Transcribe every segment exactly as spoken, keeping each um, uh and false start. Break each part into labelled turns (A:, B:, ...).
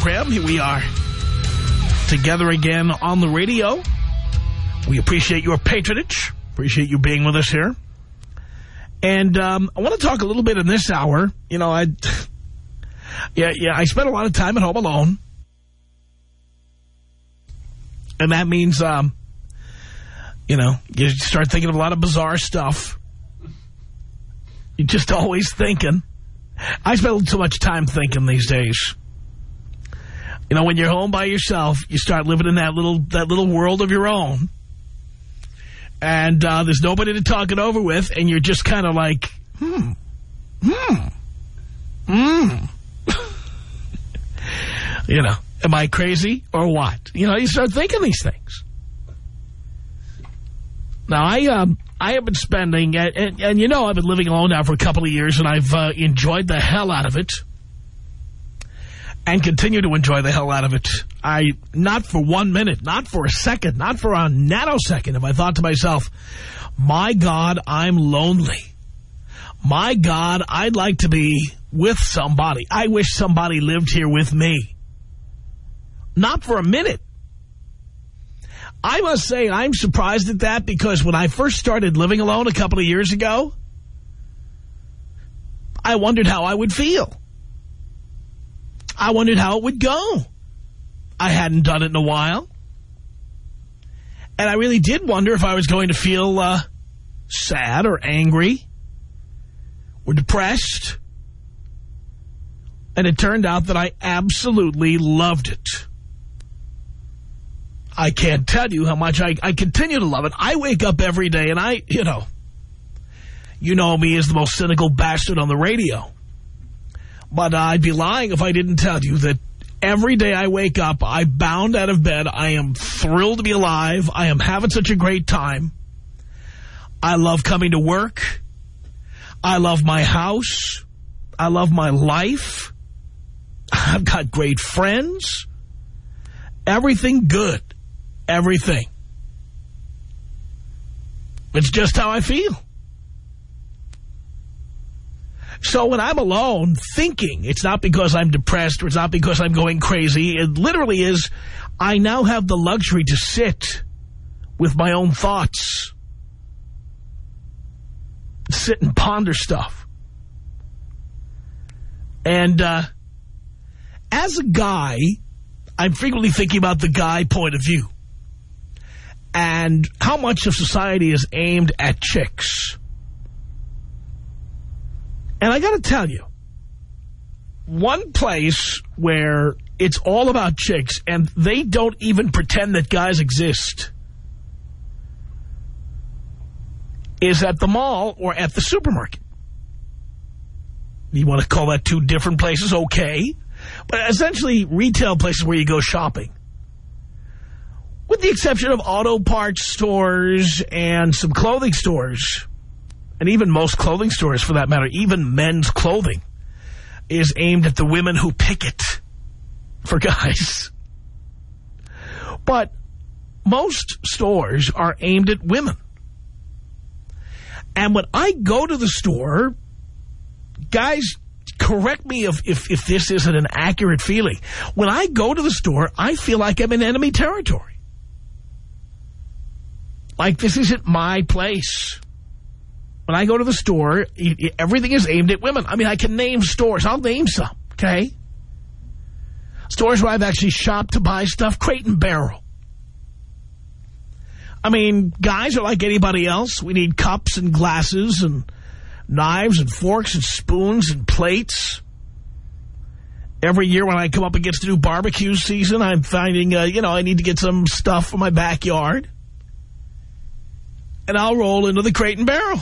A: program. Here we are together again on the radio. We appreciate your patronage. Appreciate you being with us here. And um, I want to talk a little bit in this hour. You know, I, yeah, yeah, I spent a lot of time at home alone. And that means, um, you know, you start thinking of a lot of bizarre stuff. You're just always thinking. I spend too much time thinking these days. You know, when you're home by yourself, you start living in that little that little world of your own. And uh, there's nobody to talk it over with, and you're just kind of like, hmm, hmm, hmm. You know, am I crazy or what? You know, you start thinking these things. Now, I um, I have been spending, and, and, and you know, I've been living alone now for a couple of years, and I've uh, enjoyed the hell out of it. And continue to enjoy the hell out of it. I, not for one minute, not for a second, not for a nanosecond have I thought to myself, my God, I'm lonely. My God, I'd like to be with somebody. I wish somebody lived here with me. Not for a minute. I must say I'm surprised at that because when I first started living alone a couple of years ago, I wondered how I would feel. I wondered how it would go. I hadn't done it in a while. And I really did wonder if I was going to feel uh, sad or angry or depressed. And it turned out that I absolutely loved it. I can't tell you how much I, I continue to love it. I wake up every day and I, you know, you know me as the most cynical bastard on the radio. But uh, I'd be lying if I didn't tell you that every day I wake up, I bound out of bed. I am thrilled to be alive. I am having such a great time. I love coming to work. I love my house. I love my life. I've got great friends. Everything good. Everything. It's just how I feel. So when I'm alone thinking, it's not because I'm depressed or it's not because I'm going crazy. It literally is, I now have the luxury to sit with my own thoughts. Sit and ponder stuff. And uh, as a guy, I'm frequently thinking about the guy point of view. And how much of society is aimed at chicks. And I got to tell you, one place where it's all about chicks and they don't even pretend that guys exist is at the mall or at the supermarket. You want to call that two different places? Okay. But essentially retail places where you go shopping. With the exception of auto parts stores and some clothing stores. And even most clothing stores, for that matter, even men's clothing, is aimed at the women who pick it for guys. But most stores are aimed at women. And when I go to the store, guys, correct me if, if, if this isn't an accurate feeling. When I go to the store, I feel like I'm in enemy territory. Like this isn't my place. When I go to the store, everything is aimed at women. I mean, I can name stores. I'll name some, okay? Stores where I've actually shopped to buy stuff, Crate and Barrel. I mean, guys are like anybody else. We need cups and glasses and knives and forks and spoons and plates. Every year when I come up against the new barbecue season, I'm finding, uh, you know, I need to get some stuff for my backyard. And I'll roll into the Crate and Barrel.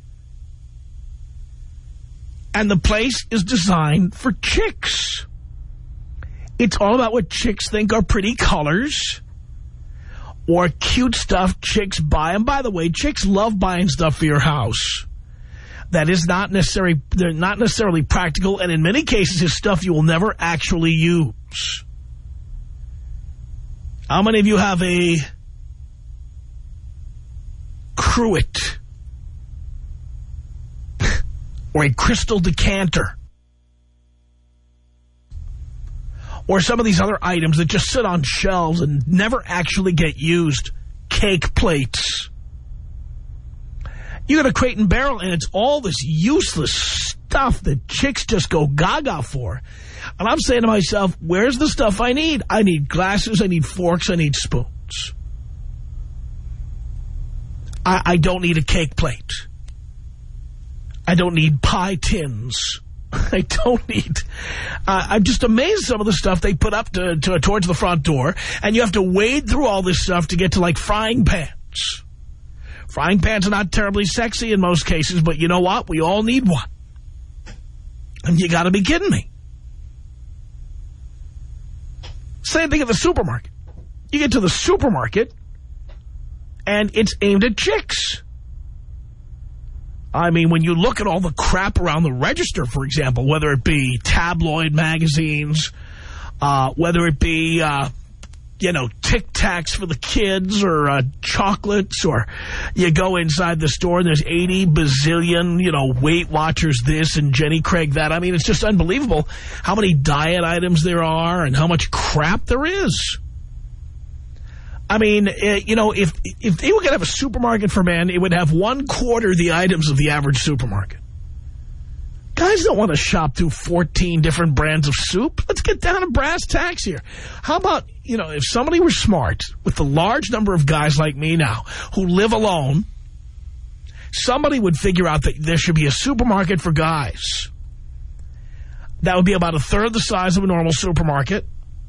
A: And the place is designed for chicks. It's all about what chicks think are pretty colors or cute stuff chicks buy. And by the way, chicks love buying stuff for your house. That is not necessarily, they're not necessarily practical, and in many cases is stuff you will never actually use. How many of you have a cruet or a crystal decanter? Or some of these other items that just sit on shelves and never actually get used. Cake plates. You got a Crate and Barrel, and it's all this useless stuff that chicks just go gaga for. And I'm saying to myself, where's the stuff I need? I need glasses, I need forks, I need spoons. I, I don't need a cake plate. I don't need pie tins. I don't need... Uh, I'm just amazed some of the stuff they put up to, to towards the front door, and you have to wade through all this stuff to get to, like, frying pans. Frying pans are not terribly sexy in most cases, but you know what? We all need one. And you got to be kidding me. Same thing at the supermarket. You get to the supermarket, and it's aimed at chicks. I mean, when you look at all the crap around the register, for example, whether it be tabloid magazines, uh, whether it be... Uh, you know, Tic Tacs for the kids or uh, chocolates, or you go inside the store and there's eighty bazillion, you know, Weight Watchers this and Jenny Craig that. I mean, it's just unbelievable how many diet items there are and how much crap there is. I mean, uh, you know, if, if they were going to have a supermarket for men, it would have one quarter the items of the average supermarket. Guys don't want to shop through fourteen different brands of soup. Let's get down to brass tacks here. How about, you know, if somebody were smart, with the large number of guys like me now who live alone, somebody would figure out that there should be a supermarket for guys. That would be about a third the size of a normal supermarket,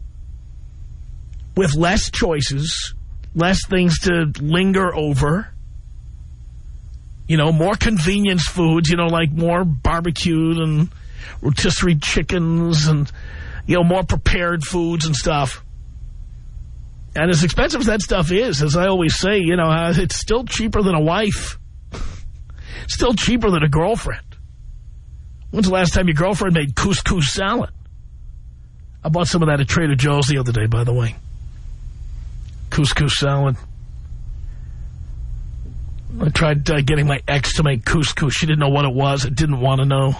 A: with less choices, less things to linger over. You know, more convenience foods, you know, like more barbecued and rotisserie chickens and, you know, more prepared foods and stuff. And as expensive as that stuff is, as I always say, you know, uh, it's still cheaper than a wife. Still cheaper than a girlfriend. When's the last time your girlfriend made couscous salad? I bought some of that at Trader Joe's the other day, by the way. Couscous salad. I tried uh, getting my ex to make couscous. She didn't know what it was. I didn't want to know.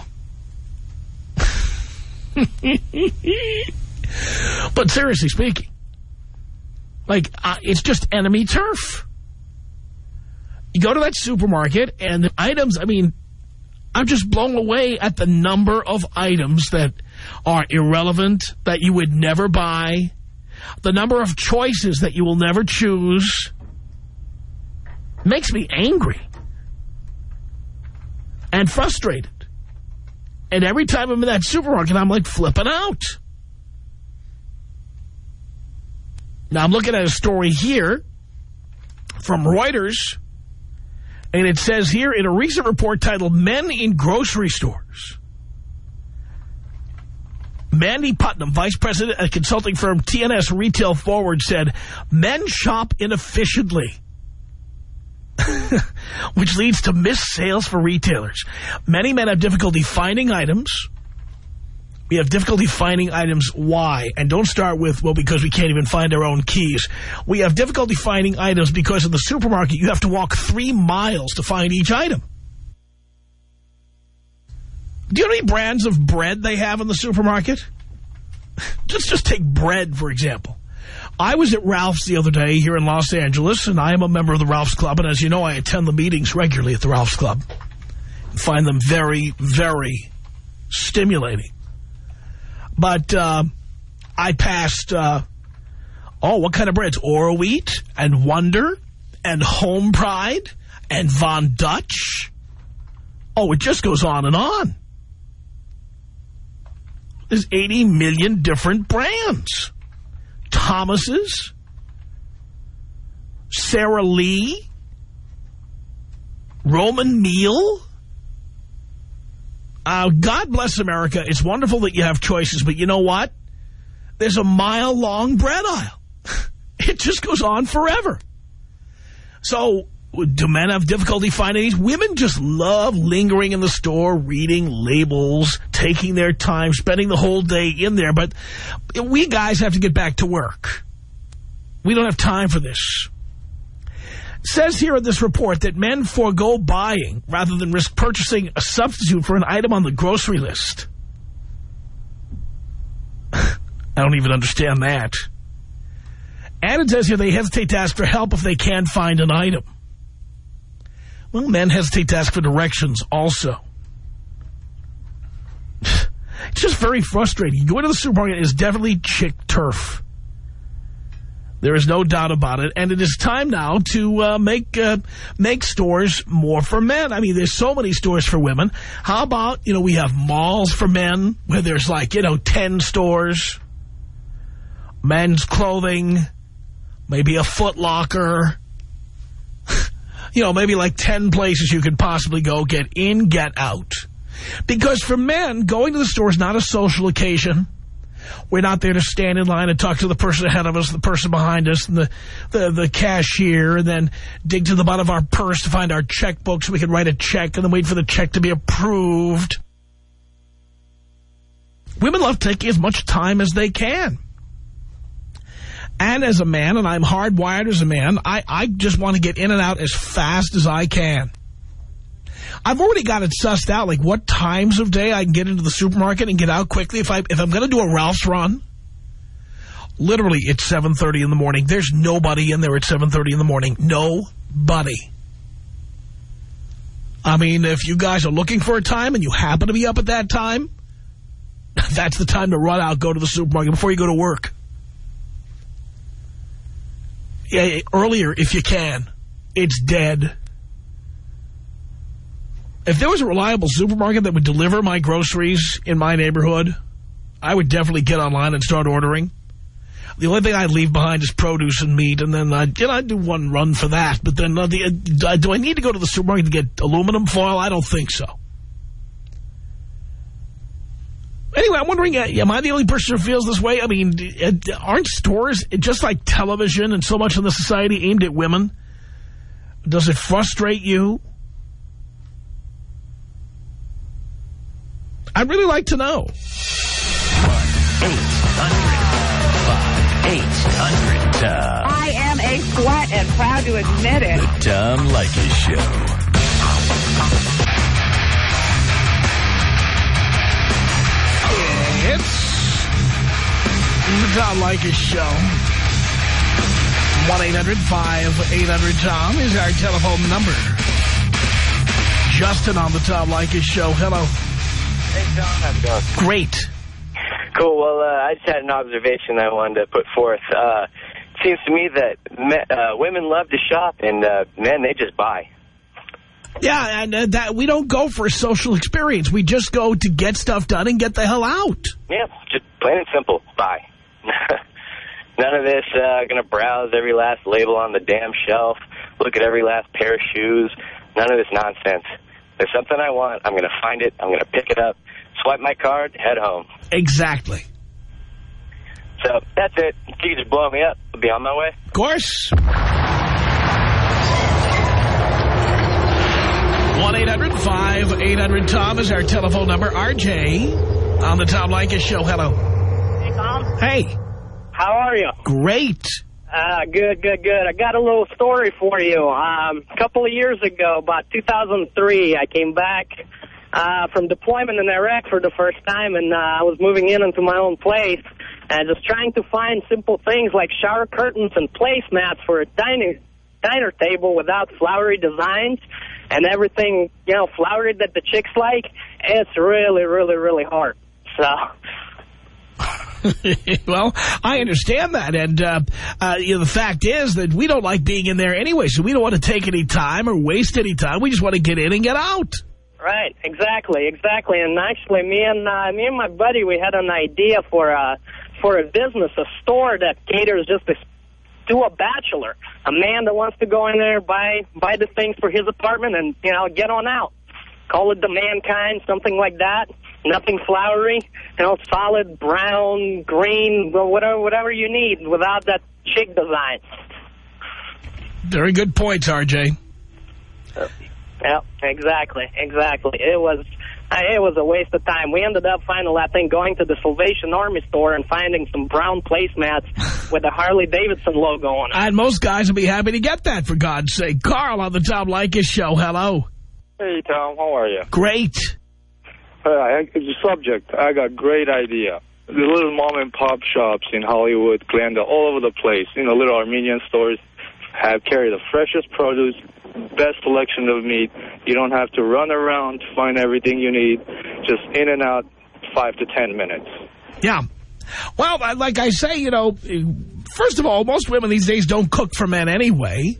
A: But seriously speaking, like, uh, it's just enemy turf. You go to that supermarket and the items, I mean, I'm just blown away at the number of items that are irrelevant, that you would never buy, the number of choices that you will never choose. Makes me angry and frustrated. And every time I'm in that supermarket, I'm like flipping out. Now, I'm looking at a story here from Reuters, and it says here, in a recent report titled Men in Grocery Stores, Mandy Putnam, vice president at consulting firm T N S Retail Forward, said, men shop inefficiently, which leads to missed sales for retailers. Many men have difficulty finding items. We have difficulty finding items. Why? And don't start with, well, because we can't even find our own keys. We have difficulty finding items because in the supermarket you have to walk three miles to find each item. Do you know how many brands of bread they have in the supermarket? Let's just take bread, for example. I was at Ralph's the other day here in Los Angeles, and I am a member of the Ralph's Club, and as you know, I attend the meetings regularly at the Ralph's Club. I find them very, very stimulating. But uh, I passed, uh, oh, what kind of breads? Oro Wheat and Wonder and Home Pride and Von Dutch. Oh, it just goes on and on. There's eighty million different brands. Thomas's, Sara Lee, Roman Meal. Uh, God bless America. It's wonderful that you have choices, but you know what? There's a mile-long bread aisle. It just goes on forever. So, do men have difficulty finding these? Women just love lingering in the store, reading labels, taking their time, spending the whole day in there. But we guys have to get back to work. We don't have time for this. It says here in this report that men forego buying rather than risk purchasing a substitute for an item on the grocery list. I don't even understand that. And it says here they hesitate to ask for help if they can't find an item. Well, men hesitate to ask for directions also. It's just very frustrating. Going to the supermarket is definitely chick turf. There is no doubt about it. And it is time now to uh, make uh, make stores more for men. I mean, there's so many stores for women. How about, you know, we have malls for men where there's like, you know, ten stores. Men's clothing, maybe a Foot Locker. You know, maybe like ten places you could possibly go, get in, get out. Because for men, going to the store is not a social occasion. We're not there to stand in line and talk to the person ahead of us, the person behind us, and the, the, the cashier, and then dig to the bottom of our purse to find our checkbook so we can write a check and then wait for the check to be approved. Women love taking as much time as they can. And as a man, and I'm hardwired as a man, I, I just want to get in and out as fast as I can. I've already got it sussed out, like what times of day I can get into the supermarket and get out quickly. If, I, if I'm going to do a Ralph's run, literally it's seven thirty in the morning. There's nobody in there at seven thirty in the morning. Nobody. I mean, if you guys are looking for a time and you happen to be up at that time, that's the time to run out, go to the supermarket before you go to work. Yeah, earlier if you can. It's dead. If there was a reliable supermarket that would deliver my groceries in my neighborhood, I would definitely get online and start ordering. The only thing I'd leave behind is produce and meat, and then I'd, you know, I'd do one run for that. But then, uh, the, uh, do I need to go to the supermarket to get aluminum foil? I don't think so. Anyway, I'm wondering, uh, am I the only person who feels this way? I mean, uh, aren't stores, just like television and so much in the society, aimed at women? Does it frustrate you? I'd really like to know. one eight hundred eight hundred Tom.
B: I am a slut and proud to admit it.
C: The Tom Leykis Show.
A: It's the Tom Leykis Show. one eight hundred eight hundred Tom is our telephone number. Justin on the Tom Leykis Show. Hello.
D: Hey, Tom. How's it going?
A: Great.
D: Cool. Well, uh, I just had an observation I wanted to put forth. Uh, it seems to me that me, uh, women love to shop, and uh, men, they just buy.
A: Yeah, and uh, that we don't go for a social experience. We just go to get stuff done and get the hell out.
D: Yeah, just plain and simple, buy. None of this uh, going to browse every last label on the damn shelf, look at every last pair of shoes. None of this nonsense. There's something I want, I'm going to find it, I'm going to pick it up, swipe my card, head home. Exactly. So that's it. If you just blow me up, I'll be on my way.
A: Of course. one eight hundred eight hundred Tom is our telephone number. R J on the Tom Leykis Show. Hello.
B: Hey, Tom.
A: Hey.
B: How are you?
A: Great.
B: Uh, good, good, good. I got a little story for you. Um, a couple of years ago, about two thousand three, I came back uh, from deployment in Iraq for the first time, and uh, I was moving in into my own place and just trying to find simple things like shower curtains and placemats for a dining diner table without flowery designs and everything, you know, flowery that the chicks like. It's really, really, really hard. So...
A: Well, I understand that, and uh, uh, you know, the fact is that we don't like being in there anyway, so we don't want to take any time or waste any time. We just want to get in and get out.
B: Right, exactly, exactly. And actually, me and uh, me and my buddy, we had an idea for a for a business, a store that caters just to, to a bachelor, a man that wants to go in there, buy buy the things for his apartment, and you know, get on out. Call it the Mankind, something like that. Nothing flowery, you know, solid brown, green, whatever, whatever you need without that chic design.
A: Very good points, R J.
B: Yeah, exactly, exactly. It was, it was a waste of time. We ended up finally, I think, going to the Salvation Army store and finding some brown placemats with the Harley-Davidson logo on it.
A: And most guys would be happy to get that, for God's sake. Carl on the Tom Leykis Show. Hello.
E: Hey, Tom. How are you?
A: Great.
E: Uh, it's a subject. I got a great idea.
C: the little mom and pop shops in Hollywood, Glendale, all over the place. You know, little Armenian stores have carry the freshest produce, best selection of meat. You don't have to run around to find everything you need. Just in and out, five to ten minutes.
A: Yeah. Well, like I say, you know, first of all, most women these days don't cook for men anyway.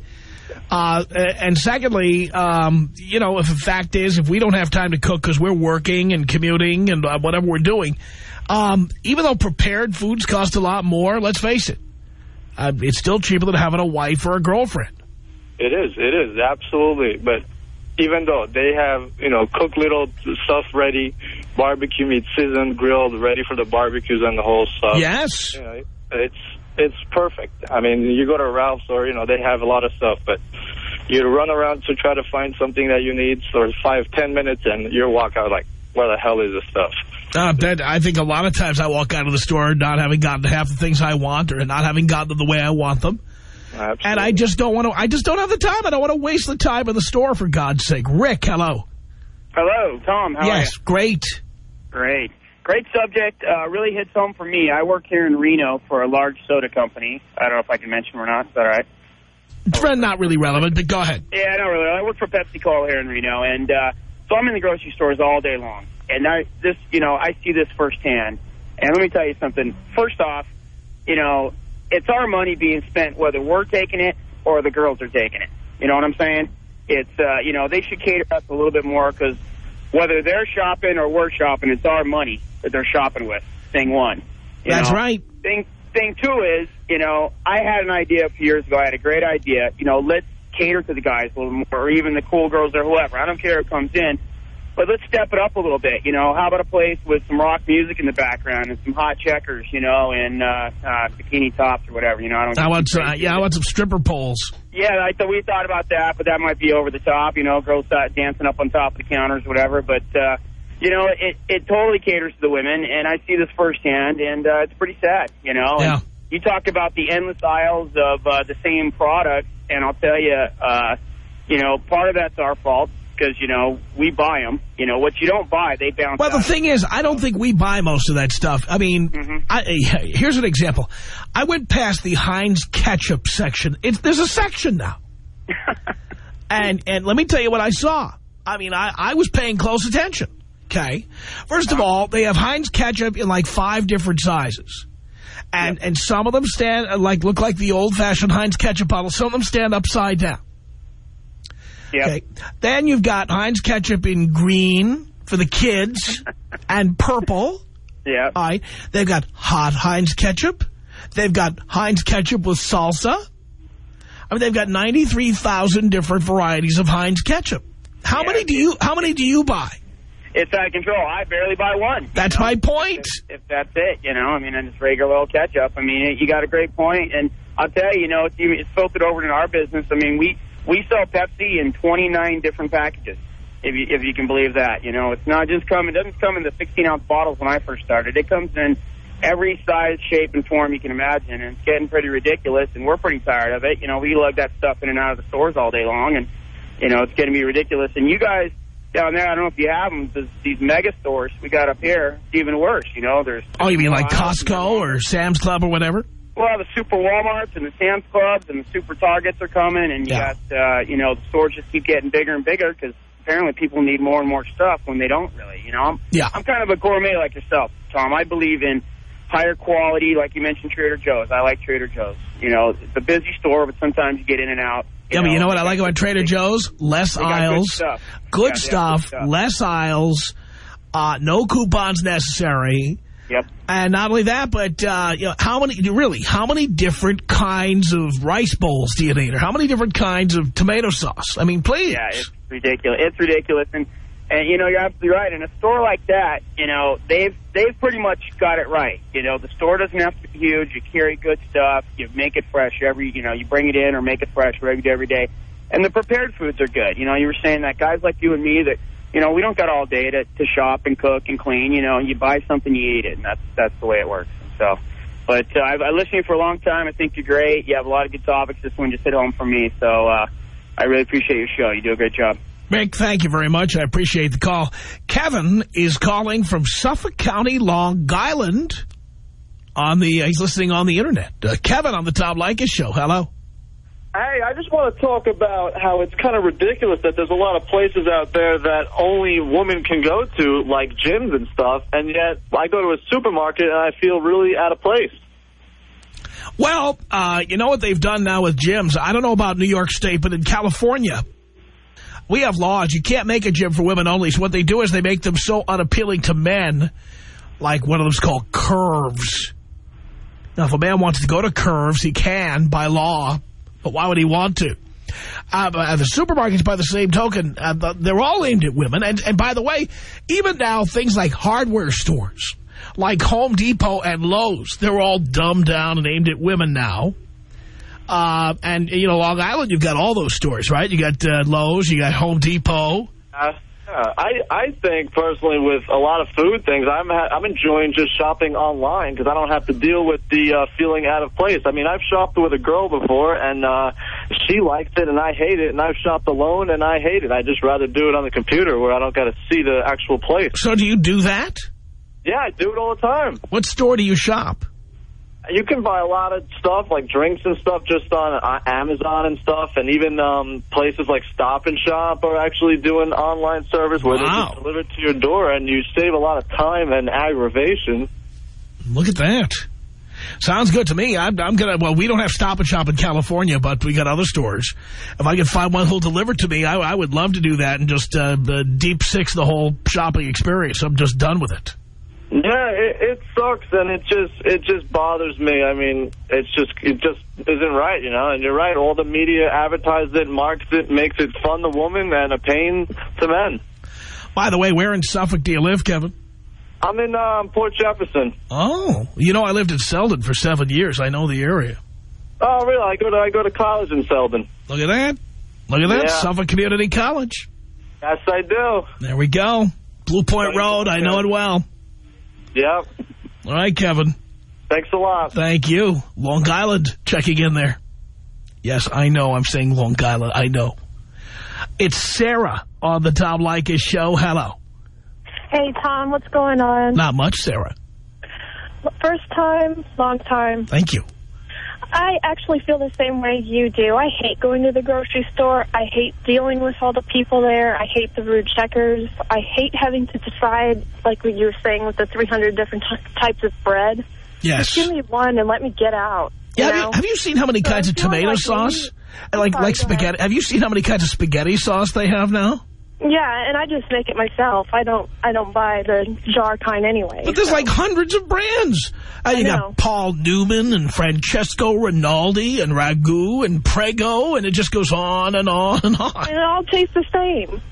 A: Uh, and secondly, um, you know, if the fact is, if we don't have time to cook because we're working and commuting and uh, whatever we're doing, um, even though prepared foods cost a lot more, let's face it, uh, it's still cheaper than having a wife or a girlfriend.
C: It is. It is. Absolutely. But even though they have, you know, cooked little stuff ready, barbecue meat seasoned, grilled, ready for the barbecues and the whole stuff.
A: Yes.
C: You know, it's it's perfect. I mean, you go to Ralph's or, you know, they have a lot of stuff, but you run around to try to find something that you need for five, ten minutes, and you walk out like, where the hell is this stuff?
A: Uh, that, I think a lot of times I walk out of the store not having gotten half the things I want or not having gotten them the way I want them.
C: Absolutely.
A: And I just don't want to, I just don't have the time. I don't want to waste the time in the store, for God's sake. Rick, hello.
E: Hello, Tom. How
A: yes,
E: are you?
A: Yes, great.
E: Great. Great subject. Uh, really hits home for me. I work here in Reno for a large soda company. I don't know if I can mention or not. Is that all right?
A: It's not really relevant, but go ahead.
E: Yeah, not really. I work for PepsiCo here in Reno, and uh, so I'm in the grocery stores all day long. And I, this, you know, I see this firsthand. And let me tell you something. First off, you know, it's our money being spent whether we're taking it or the girls are taking it. You know what I'm saying? It's, uh, you know, they should cater us a little bit more because whether they're shopping or we're shopping, it's our money that they're shopping with, thing one. You
A: That's
E: know?
A: right.
E: Thing, thing two is, you know, I had an idea a few years ago. I had a great idea. You know, let's cater to the guys a little more, or even the cool girls or whoever. I don't care who comes in. But let's step it up a little bit, you know. How about a place with some rock music in the background and some hot checkers, you know, and uh, uh, bikini tops or whatever, you know. I don't.
A: I want some, uh, yeah, I want some stripper poles.
E: Yeah, I thought we thought about that, but that might be over the top, you know, girls start dancing up on top of the counters, whatever. But uh, you know, it it totally caters to the women, and I see this firsthand, and uh, it's pretty sad, you know.
A: Yeah.
E: And you talked about the endless aisles of uh, the same product, and I'll tell you, uh, you know, part of that's our fault. Because, you know, we buy them. You know, what you don't buy, they bounce
A: Well, the
E: out.
A: thing is, I don't think we buy most of that stuff. I mean,
E: Mm-hmm.
A: I, here's an example. I went past the Heinz ketchup section. It's, there's a section now. and and let me tell you what I saw. I mean, I, I was paying close attention. Okay? First of all, they have Heinz ketchup in like five different sizes. And, yep. and some of them stand, like, look like the old-fashioned Heinz ketchup bottle. Some of them stand upside down.
E: Yep.
A: Okay. Then you've got Heinz ketchup in green for the kids and purple.
E: Yeah.
A: All right. They've got hot Heinz ketchup. They've got Heinz ketchup with salsa. I mean, they've got ninety-three thousand different varieties of Heinz ketchup. How
E: yeah.
A: many do you How many do you buy?
E: It's out of control. I barely buy one.
A: That's
E: know?
A: my point.
E: If, if that's it, you know, I mean, and it's regular old ketchup. I mean, you got a great point, and I'll tell you, you know, it's, it's filtered over in our business. I mean, we. We sell Pepsi in twenty-nine different packages, if you, if you can believe that. You know, it's not just come, it doesn't come in the sixteen-ounce bottles when I first started. It comes in every size, shape, and form you can imagine, and it's getting pretty ridiculous, and we're pretty tired of it. You know, we lug that stuff in and out of the stores all day long, and, you know, it's getting to be ridiculous. And you guys down there, I don't know if you have them, these, these mega stores we got up here, it's even worse, you know. There's
A: Oh, you mean like Costco or Sam's Club or whatever?
E: Well, the Super Walmarts and the Sam's Clubs and the Super Targets are coming, and you
A: yeah.
E: got, uh, you know, the stores just keep getting bigger and bigger because apparently people need more and more stuff when they don't really, you know. I'm,
A: yeah.
E: I'm kind of a gourmet like yourself, Tom. I believe in higher quality, like you mentioned Trader Joe's. I like Trader Joe's. You know, it's a busy store, but sometimes you get in and out. You
A: yeah,
E: know,
A: but you know what I like about Trader Joe's? Less aisles,
E: good stuff,
A: good,
E: yeah,
A: stuff,
E: good stuff,
A: less aisles, uh, no coupons necessary.
E: Yep.
A: And not only that, but uh, you know, how many really? How many different kinds of rice bowls do you need, or how many different kinds of tomato sauce? I mean, please.
E: Yeah, it's ridiculous. It's ridiculous, and and you know you're absolutely right. In a store like that, you know they've they've pretty much got it right. You know, the store doesn't have to be huge. You carry good stuff. You make it fresh every. You know, you bring it in or make it fresh every day, every day. And the prepared foods are good. You know, you were saying that guys like you and me that. You know, we don't got all day to, to shop and cook and clean. You know, you buy something, you eat it, and that's that's the way it works. So, but uh, I've, I listened to you for a long time. I think you're great. You have a lot of good topics. This one just hit home for me. So uh, I really appreciate your show. You do a great job.
A: Rick, thank you very much. I appreciate the call. Kevin is calling from Suffolk County, Long Island on the, uh, he's listening on the internet. Uh, Kevin on the Tom Leykis show. Hello.
F: Hey, I just want to talk about how it's kind of ridiculous that there's a lot of places out there that only women can go to, like gyms and stuff, and yet I go to a supermarket and I feel really out of place.
A: Well, uh, you know what they've done now with gyms? I don't know about New York State, but in California, we have laws. You can't make a gym for women only. So what they do is they make them so unappealing to men, like one of them's called Curves. Now, if a man wants to go to Curves, he can by law. But why would he want to? Uh, the supermarkets, by the same token, uh, they're all aimed at women. And, and by the way, even now, things like hardware stores, like Home Depot and Lowe's, they're all dumbed down and aimed at women now. Uh, and, you know, Long Island, you've got all those stores, right? You got uh, Lowe's, you got Home Depot.
F: Uh, Uh, I I think personally with a lot of food things, I'm ha I'm enjoying just shopping online because I don't have to deal with the uh, feeling out of place. I mean, I've shopped with a girl before and uh, she likes it and I hate it, and I've shopped alone and I hate it. I just rather do it on the computer where I don't got to see the actual place.
A: So do you do that?
F: Yeah, I do it all the time.
A: What store do you shop?
F: You can buy a lot of stuff, like drinks and stuff, just on uh, Amazon and stuff, and even um, places like Stop and Shop are actually doing online service where wow. they just deliver it to your door, and you save a lot of time and aggravation.
A: Look at that. Sounds good to me. I'm, I'm gonna. Well, we don't have Stop and Shop in California, but we got other stores. If I could find one who'll deliver to me, I, I would love to do that and just uh, the deep six the whole shopping experience. I'm just done with it.
F: Yeah, it, it sucks, and it just it just bothers me. I mean, it's just it just isn't right, you know. And you're right, all the media advertises it, marks it, makes it fun to women and a pain to men.
A: By the way, where in Suffolk do you live, Kevin?
F: I'm in um, Port Jefferson.
A: Oh, you know, I lived in Selden for seven years. I know the area.
F: Oh, really? I go to I go to college in Selden.
A: Look at that! Look at that!
F: Yeah.
A: Suffolk Community College.
F: Yes, I do.
A: There we go. Blue Point Road. I know it well.
F: Yep.
A: All right, Kevin.
F: Thanks a lot.
A: Thank you. Long Island checking in there. Yes, I know I'm saying Long Island. I know. It's Sarah on the Tom Leykis show. Hello.
G: Hey, Tom. What's going on?
A: Not much, Sarah.
G: First time, long time.
A: Thank you.
G: I actually feel the same way you do. I hate going to the grocery store. I hate dealing with all the people there. I hate the rude checkers. I hate having to decide, like what you were saying, with the three hundred different types of bread.
A: Yes.
G: Just give me one and let me get out.
A: Yeah,
G: you
A: have, you, have you seen how many so kinds of tomato like sauce? Like, like spaghetti. Have you seen how many kinds of spaghetti sauce they have now?
G: Yeah, and I just make it myself. I don't I don't buy the jar kind anyway.
A: But there's
G: so.
A: like hundreds of brands. Uh, you got Paul Newman and Francesco Rinaldi and Ragu and Prego, and it just goes on and on and on.
G: And it all tastes the same.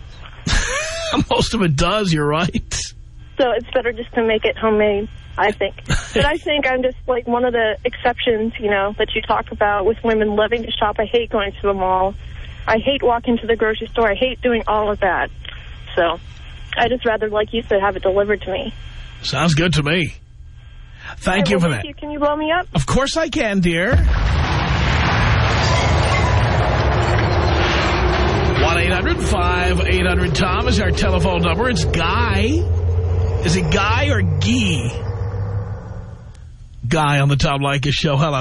A: Most of it does, you're right.
G: So it's better just to make it homemade, I think. But I think I'm just like one of the exceptions, you know, that you talk about with women loving to shop. I hate going to the mall. I hate walking to the grocery store. I hate doing all of that. So I just rather, like you said, have it delivered to me.
A: Sounds good to me. Thank
G: right,
A: you
G: well,
A: for
G: thank
A: that.
G: You. Can you blow me up?
A: Of course I can, dear. one eight hundred five eight hundred Tom is our telephone number. It's Guy. Is it Guy or Guy? Guy on the Tom Leykis show. Hello.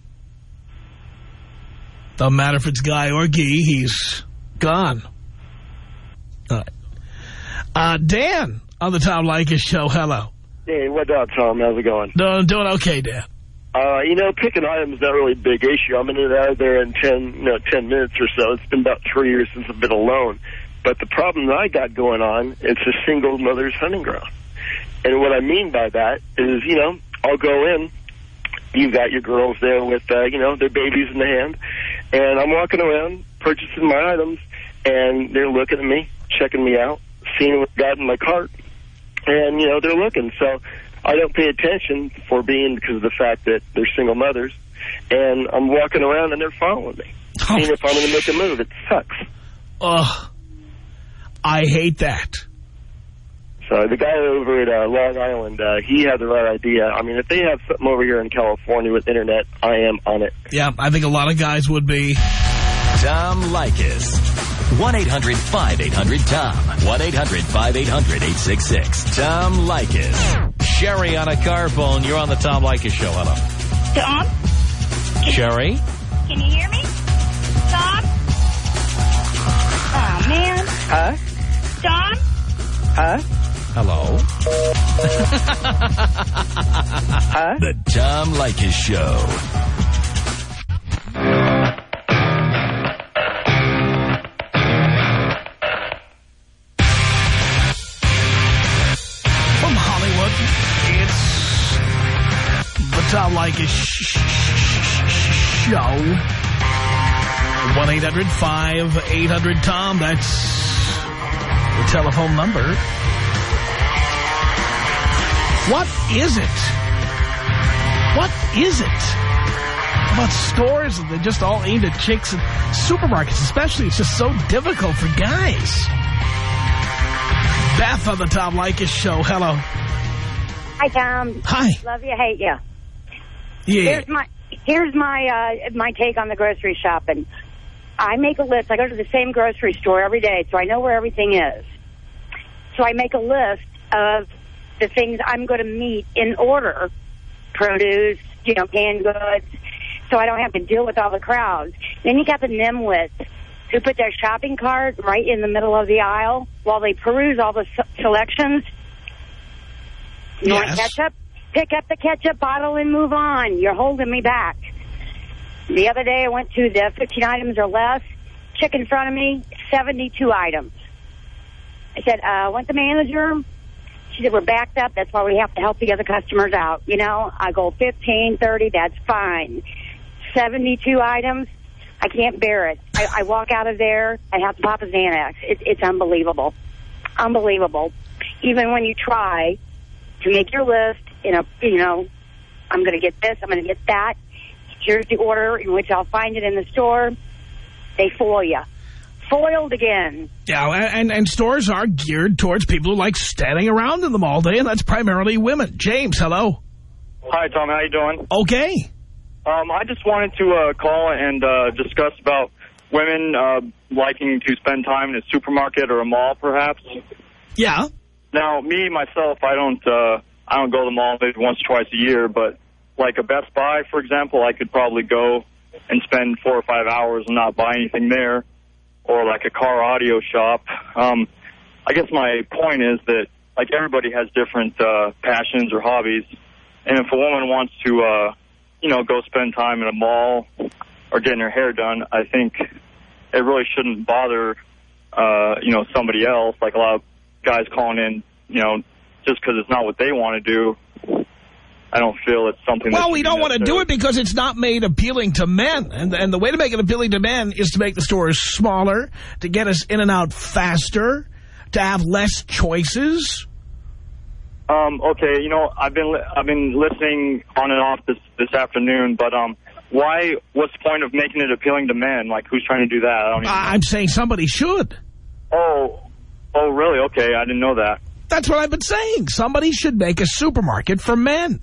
A: Doesn't matter if it's Guy or Guy. He's gone. All right. Uh, Dan on the Tom Leykis show. Hello.
H: Hey, what up, Tom? How's it going?
A: No, doing okay, Dan.
H: Uh, you know, picking items is not really a big issue. I'm in and out of there in ten, you know, ten minutes or so. It's been about three years since I've been alone. But the problem that I got going on, it's a single mother's hunting ground. And what I mean by that is, you know, I'll go in. You've got your girls there with, uh, you know, their babies in the hand. And I'm walking around, purchasing my items, and they're looking at me, checking me out, seeing what I got in my cart. And, you know, they're looking. So I don't pay attention for being because of the fact that they're single mothers. And I'm walking around, and they're following me, oh, seeing if I'm going to make a move. It sucks.
A: Ugh. I hate that.
H: So the guy over at uh, Long Island, uh, he had the right idea. I mean, if they have something over here in California with internet, I am on it.
A: Yeah, I think a lot of guys would be.
I: Tom Leykis. one eight hundred five eight hundred Tom. one eight hundred five eight hundred eight six six. Tom Leykis.
J: Sherry on a car phone. You're on the Tom Leykis Show. Hello.
K: Tom?
J: Sherry?
K: Can you hear me? Tom? Oh, man.
B: Huh?
K: Tom?
B: Huh?
J: Hello.
B: Huh?
J: The Tom Leykis Show.
A: From Hollywood, it's the Tom Leykis Show. one eight hundred five eight hundred Tom. That's the telephone number. What is it? What is it about stores that they're just all aimed at chicks and supermarkets especially? It's just so difficult for guys. Beth on the Tom Leykis Show. Hello.
L: Hi, Tom.
A: Hi.
L: Love you, hate you.
A: Yeah.
L: Here's my here's my uh, my take on the grocery shopping. I make a list. I go to the same grocery store every day, so I know where everything is. So I make a list of the things I'm going to meet in order: produce, you know, canned goods, so I don't have to deal with all the crowds. Then you got the nimwits who put their shopping cart right in the middle of the aisle while they peruse all the selections. You
A: Yes.
L: want ketchup? Pick up the ketchup bottle and move on. You're holding me back. The other day I went to the fifteen items or less. Chick in front of me, seventy-two items. I said, uh, went the manager. She said, we're backed up. That's why we have to help the other customers out. You know, I go fifteen, thirty, that's fine. seventy-two items, I can't bear it. I, I walk out of there, I have to pop a Xanax. It, it's unbelievable. Unbelievable. Even when you try to make your list, you know, you know, I'm going to get this, I'm going to get that. Here's the order in which I'll find it in the store. They fool you. Foiled again.
A: Yeah, and, and stores are geared towards people who like standing around in them all day, and that's primarily women. James, hello.
F: Hi, Tom. How you doing?
A: Okay.
F: Um, I just wanted to uh, call and uh, discuss about women uh, liking to spend time in a supermarket or a mall, perhaps.
A: Yeah.
F: Now, me, myself, I don't uh, I don't go to the mall maybe once or twice a year, but like a Best Buy, for example, I could probably go and spend four or five hours and not buy anything there, or like a car audio shop. Um, I guess my point is that, like, everybody has different uh, passions or hobbies, and if a woman wants to, uh, you know, go spend time in a mall or getting her hair done, I think it really shouldn't bother, uh, you know, somebody else. Like a lot of guys calling in, you know, just because it's not what they want to do. I don't feel it's something
A: Well,
F: that
A: we don't want to do it because it's not made appealing to men. And, and the way to make it appealing to men is to make the stores smaller, to get us in and out faster, to have less choices.
F: Um, okay, you know, I've been I've been listening on and off this this afternoon, but um, why? What's the point of making it appealing to men? Like, who's trying to do that? I don't even know.
A: I'm saying somebody should.
F: Oh, oh, really? Okay, I didn't know that.
A: That's what I've been saying. Somebody should make a supermarket for men.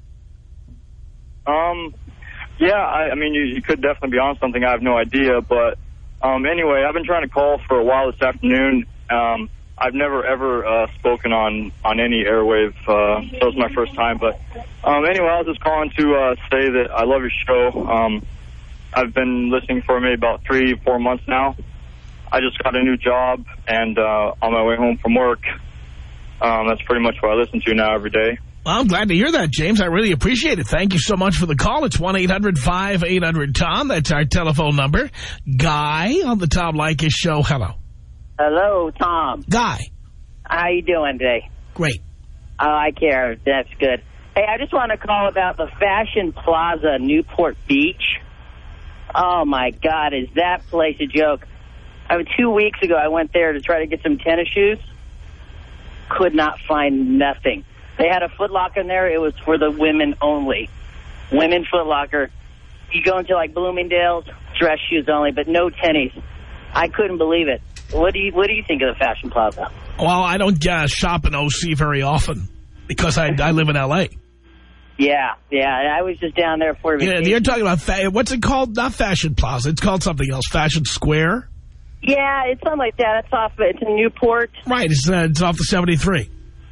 F: Um, yeah, I, I mean, you, you could definitely be on something. I have no idea, but um, anyway, I've been trying to call for a while this afternoon. Um, I've never ever uh, spoken on on any airwave. Uh, so it was my first time, but um, anyway, I was just calling to uh, say that I love your show. Um, I've been listening for maybe about three, four months now. I just got a new job, and uh, on my way home from work, um, that's pretty much what I listen to now every day.
A: Well, I'm glad to hear that, James. I really appreciate it. Thank you so much for the call. It's one eight hundred five eight hundred Tom. That's our telephone number. Guy on the Tom Leykis Show. Hello.
M: Hello, Tom.
A: Guy.
M: How you doing today?
A: Great.
M: Oh, I care. That's good. Hey, I just want to call about the Fashion Plaza, Newport Beach. Oh, my God, is that place a joke? I mean, two weeks ago, I went there to try to get some tennis shoes. Could not find nothing. They had a Foot Locker in there. It was for the women only. Women Foot Locker. You go into, like, Bloomingdale's, dress shoes only, but no tennies. I couldn't believe it. What do you What do you think of the Fashion Plaza?
A: Well, I don't uh, shop in O C very often because I, I live in L A
M: Yeah, yeah. I was just down there for vacation.
A: Yeah, you're talking about, fa what's it called? Not Fashion Plaza. It's called something else. Fashion Square?
M: Yeah, it's something like that. It's off, it's in Newport.
A: Right, it's, uh, it's off the seventy-three.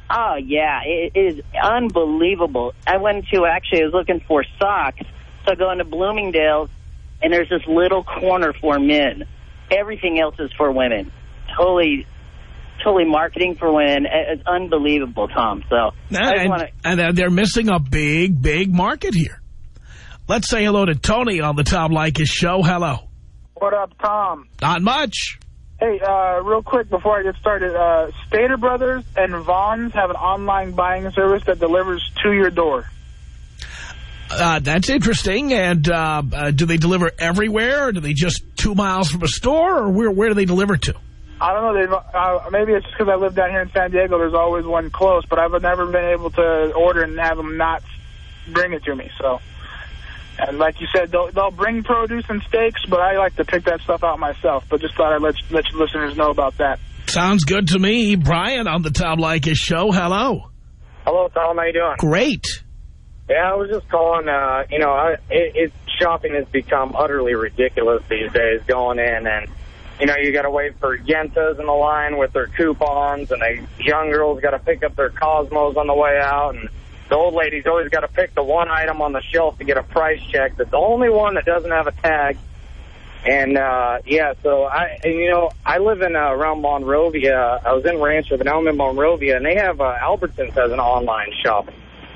M: Oh, yeah, it is unbelievable. I went to, actually, I was looking for socks, so I go into Bloomingdale's, and there's this little corner for men. Everything else is for women. Totally, totally marketing for women. It's unbelievable, Tom. So
A: and,
M: I just wanna...
A: and they're missing a big, big market here. Let's say hello to Tony on the Tom Leykis show. Hello.
N: What up, Tom?
A: Not much.
N: Hey, uh, real quick before I get started, uh, Stater Brothers and Vons have an online buying service that delivers to your door.
A: Uh, that's interesting. And uh, uh, do they deliver everywhere, or do they just two miles from a store, or where where do they deliver to?
N: I don't know. They've, uh, maybe it's just because I live down here in San Diego. There's always one close, but I've never been able to order and have them not bring it to me. So, and like you said, they'll, they'll bring produce and steaks, but I like to pick that stuff out myself. But just thought I'd let, let your listeners know about that.
A: Sounds good to me. Brian on the Tom Leykis show. Hello.
O: Hello, Tom. How you doing?
A: Great.
O: Yeah, I was just calling, uh, you know, I, it, it, shopping has become utterly ridiculous these days, going in and, you know, you got to wait for Yentas in the line with their coupons, and the young girls got to pick up their Cosmos on the way out, and the old lady's always got to pick the one item on the shelf to get a price check. That's the only one that doesn't have a tag. And, uh, yeah, so, I, and, you know, I live in uh, around Monrovia. I was in Rancho, but now I'm in Monrovia, and they have uh, Albertsons as an online shop.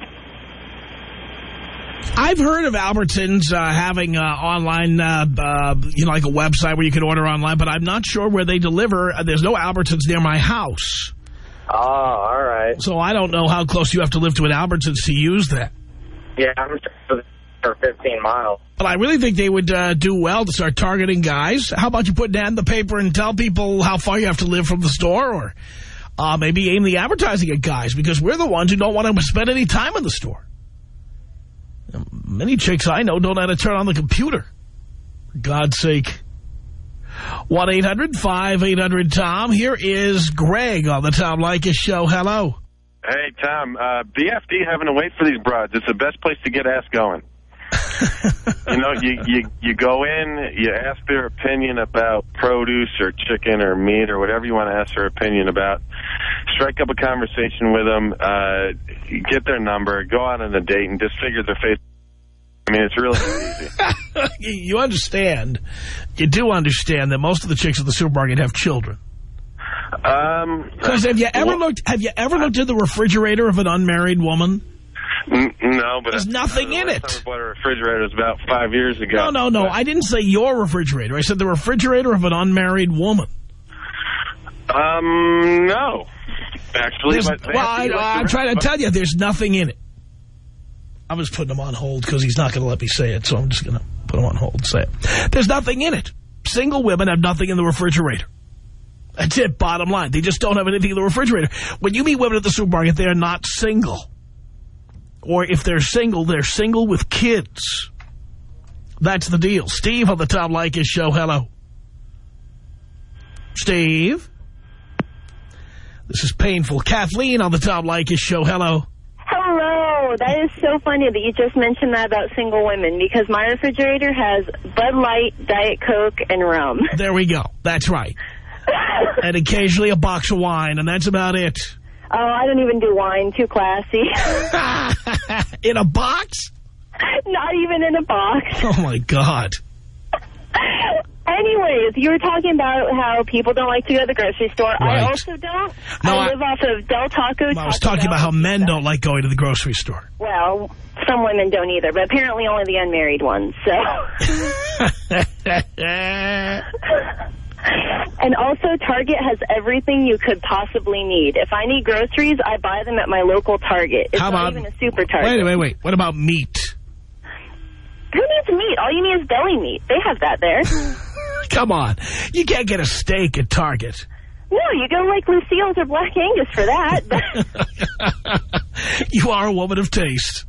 A: I've heard of Albertsons uh, having uh, online, uh, uh, you know, like a website where you can order online, but I'm not sure where they deliver. Uh, there's no Albertsons near my house.
O: Oh, all right.
A: So I don't know how close you have to live to an Albertsons to use that.
O: Yeah, I'm sure for fifteen miles.
A: But I really think they would uh, do well to start targeting guys. How about you put an ad in the paper and tell people how far you have to live from the store, or uh, maybe aim the advertising at guys, because we're the ones who don't want to spend any time in the store. Many chicks I know don't know how to turn on the computer. For God's sake. one eight hundred five eight hundred Tom. Here is Greg on the Tom Leykis show. Hello.
P: Hey, Tom. Uh, B F D having to wait for these broads. It's the best place to get ass going. You know, you, you, you go in, you ask their opinion about produce or chicken or meat or whatever you want to ask their opinion about. Strike up a conversation with them, uh, get their number, go out on a date, and disfigure their face. I mean, it's really easy.
A: You understand, you do understand that most of the chicks at the supermarket have children.
P: Um,
A: Because have you ever
P: well,
A: looked? Have you ever looked in the refrigerator of an unmarried woman?
P: N no, but
A: there's nothing in it.
P: I bought a refrigerator was about five years ago.
A: No, no, no. I didn't say your refrigerator. I said the refrigerator of an unmarried woman.
P: Um, no, actually.
A: There's,
P: but
A: well, I, I'm trying to tell you, there's nothing in it. I was putting him on hold because he's not going to let me say it, so I'm just going to put him on hold and say it. There's nothing in it. Single women have nothing in the refrigerator. That's it, bottom line. They just don't have anything in the refrigerator. When you meet women at the supermarket, they're not single. Or if they're single, they're single with kids. That's the deal. Steve on the Tom Leykis show. Hello. Steve. This is painful. Kathleen on the Tom Leykis show. Hello.
G: Hello. That is so funny that you just mentioned that about single women, because my refrigerator has Bud Light, Diet Coke, and rum.
A: There we go. That's right. And occasionally a box of wine, and that's about it.
G: Oh, I don't even do wine. Too classy.
A: In a box?
G: Not even in a box.
A: Oh, my God.
G: Anyways, you were talking about how people don't like to go to the grocery store.
A: Right.
G: I also don't.
A: No,
G: I
A: I,
G: live off of Del Taco.
A: I was talking about how men don't like going to the grocery store.
G: Well, some women don't either, but apparently only the unmarried ones, so. And also, Target has everything you could possibly need. If I need groceries, I buy them at my local Target. It's
A: How
G: not
A: about,
G: even a super Target.
A: Wait, wait, wait. What about meat?
G: Who needs meat? All you need is deli meat. They have that there.
A: Come on. You can't get a steak at Target.
G: No, you go like Lucille's or Black Angus for that.
A: You are a woman of taste.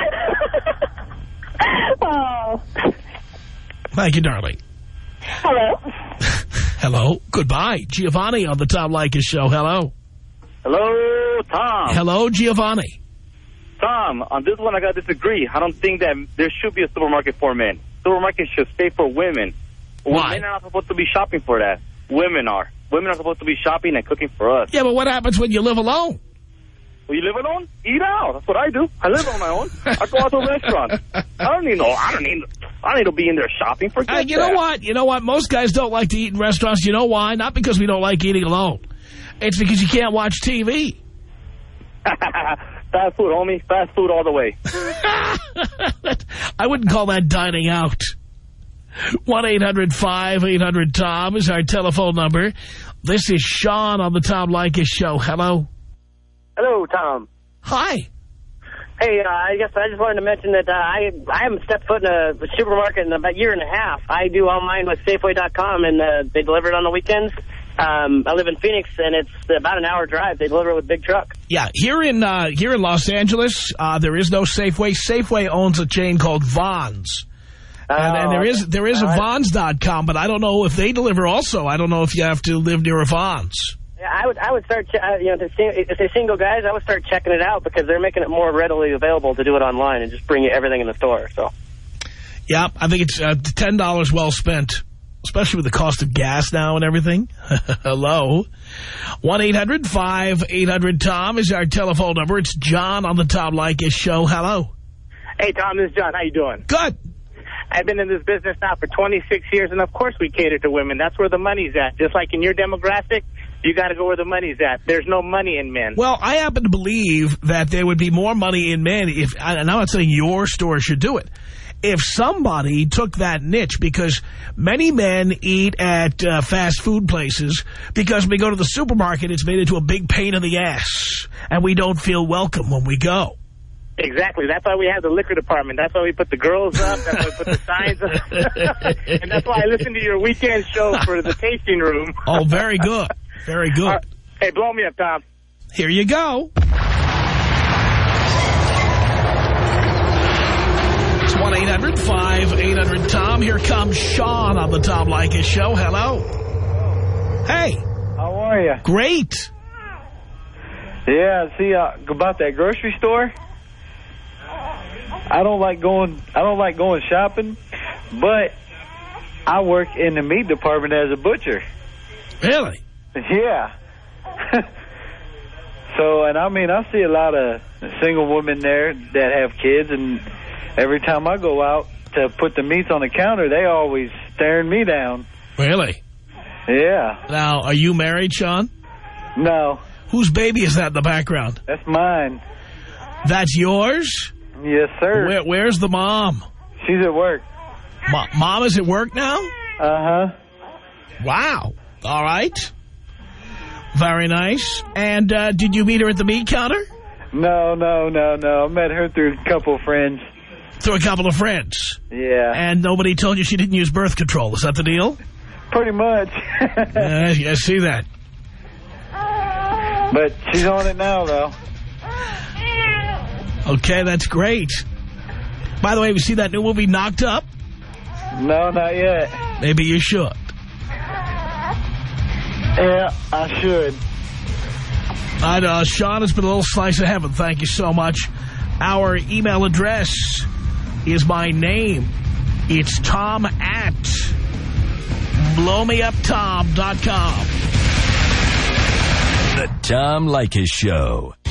G: Oh.
A: Thank you, darling.
G: Hello.
A: Hello. Goodbye. Giovanni on the Tom Leykis show. Hello.
Q: Hello, Tom.
A: Hello, Giovanni.
Q: Tom, on this one I got to disagree. I don't think that there should be a supermarket for men. Supermarket should stay for women.
A: Why?
Q: Men are not supposed to be shopping for that. Women are. Women are supposed to be shopping and cooking for us.
A: Yeah, but what happens when you live alone?
Q: Well, you live alone? Eat out. That's what I do. I live on my own. I go out to a restaurant. I don't need no. I don't need. I don't need to be in there shopping. Forget
A: Uh, you
Q: that.
A: know what? You know what? Most guys don't like to eat in restaurants. You know why? Not because we don't like eating alone. It's because you can't watch T V.
Q: Fast food, homie. Fast food all the way.
A: I wouldn't call that dining out. one eight hundred five eight hundred Tom is our telephone number. This is Sean on the Tom Leykis Show. Hello.
B: Hello, Tom.
A: Hi.
B: Hey, uh, I guess I just wanted to mention that uh, I I haven't stepped foot in a supermarket in about a year and a half. I do all mine with Safeway dot com, and uh, they deliver it on the weekends. Um, I live in Phoenix, and it's about an hour drive. They deliver it with big truck.
A: Yeah, here in uh, here in Los Angeles, uh, there is no Safeway. Safeway owns a chain called Vons. And, and there is there is a Vons dot com, but I don't know if they deliver also. I don't know if you have to live near a Vons.
B: Yeah, I would I would start, uh, you know, if they're single guys, I would start checking it out because they're making it more readily available to do it online and just bring you everything in the store. So,
A: yeah, I think it's uh, ten dollars well spent, especially with the cost of gas now and everything. Hello. one eight hundred five eight hundred Tom is our telephone number. It's John on the Tom Leykis Show. Hello.
R: Hey, Tom, this is John. How you doing?
A: Good.
R: I've been in this business now for twenty-six years, and of course we cater to women. That's where the money's at. Just like in your demographic, you got to go where the money's at. There's no money in men.
A: Well, I happen to believe that there would be more money in men if, and I'm not saying your store should do it, if somebody took that niche, because many men eat at uh, fast food places because when we go to the supermarket, it's made into a big pain in the ass, and we don't feel welcome when we go.
R: Exactly. That's why we have the liquor department. That's why we put the girls up. That's why we put the signs up. And that's why I listen to your weekend show for the tasting room.
A: Oh, very good. Very good.
R: Right. Hey, blow me up, Tom.
A: Here you go. It's one eight hundred five eight hundred Tom. Here comes Sean on the Tom Leykis Show. Hello. Hey.
S: How are you?
A: Great.
S: Yeah, see, uh, about that grocery store, I don't like going. I don't like going shopping, but I work in the meat department as a butcher.
A: Really?
S: Yeah. So, and I mean, I see a lot of single women there that have kids, and every time I go out to put the meats on the counter, they always staring me down.
A: Really?
S: Yeah.
A: Now, are you married, Sean?
S: No.
A: Whose baby is that in the background?
S: That's mine.
A: That's yours?
S: Yes, sir.
A: Where, where's the mom?
S: She's at work.
A: Mo mom is at work now?
S: Uh-huh.
A: Wow. All right. Very nice. And uh, did you meet her at the meat counter?
S: No, no, no, no. I met her through a couple of friends.
A: Through a couple of friends?
S: Yeah.
A: And nobody told you she didn't use birth control. Is that the deal?
S: Pretty much.
A: uh, I see that.
S: But she's on it now, though.
A: Okay, that's great. By the way, have you seen that new movie, Knocked Up?
S: No, not yet.
A: Maybe you should.
S: Yeah, I should.
A: And, uh, Sean, it's been a little slice of heaven. Thank you so much. Our email address is my name. It's Tom at blow me up tom dot com.
I: The Tom Leykis Show.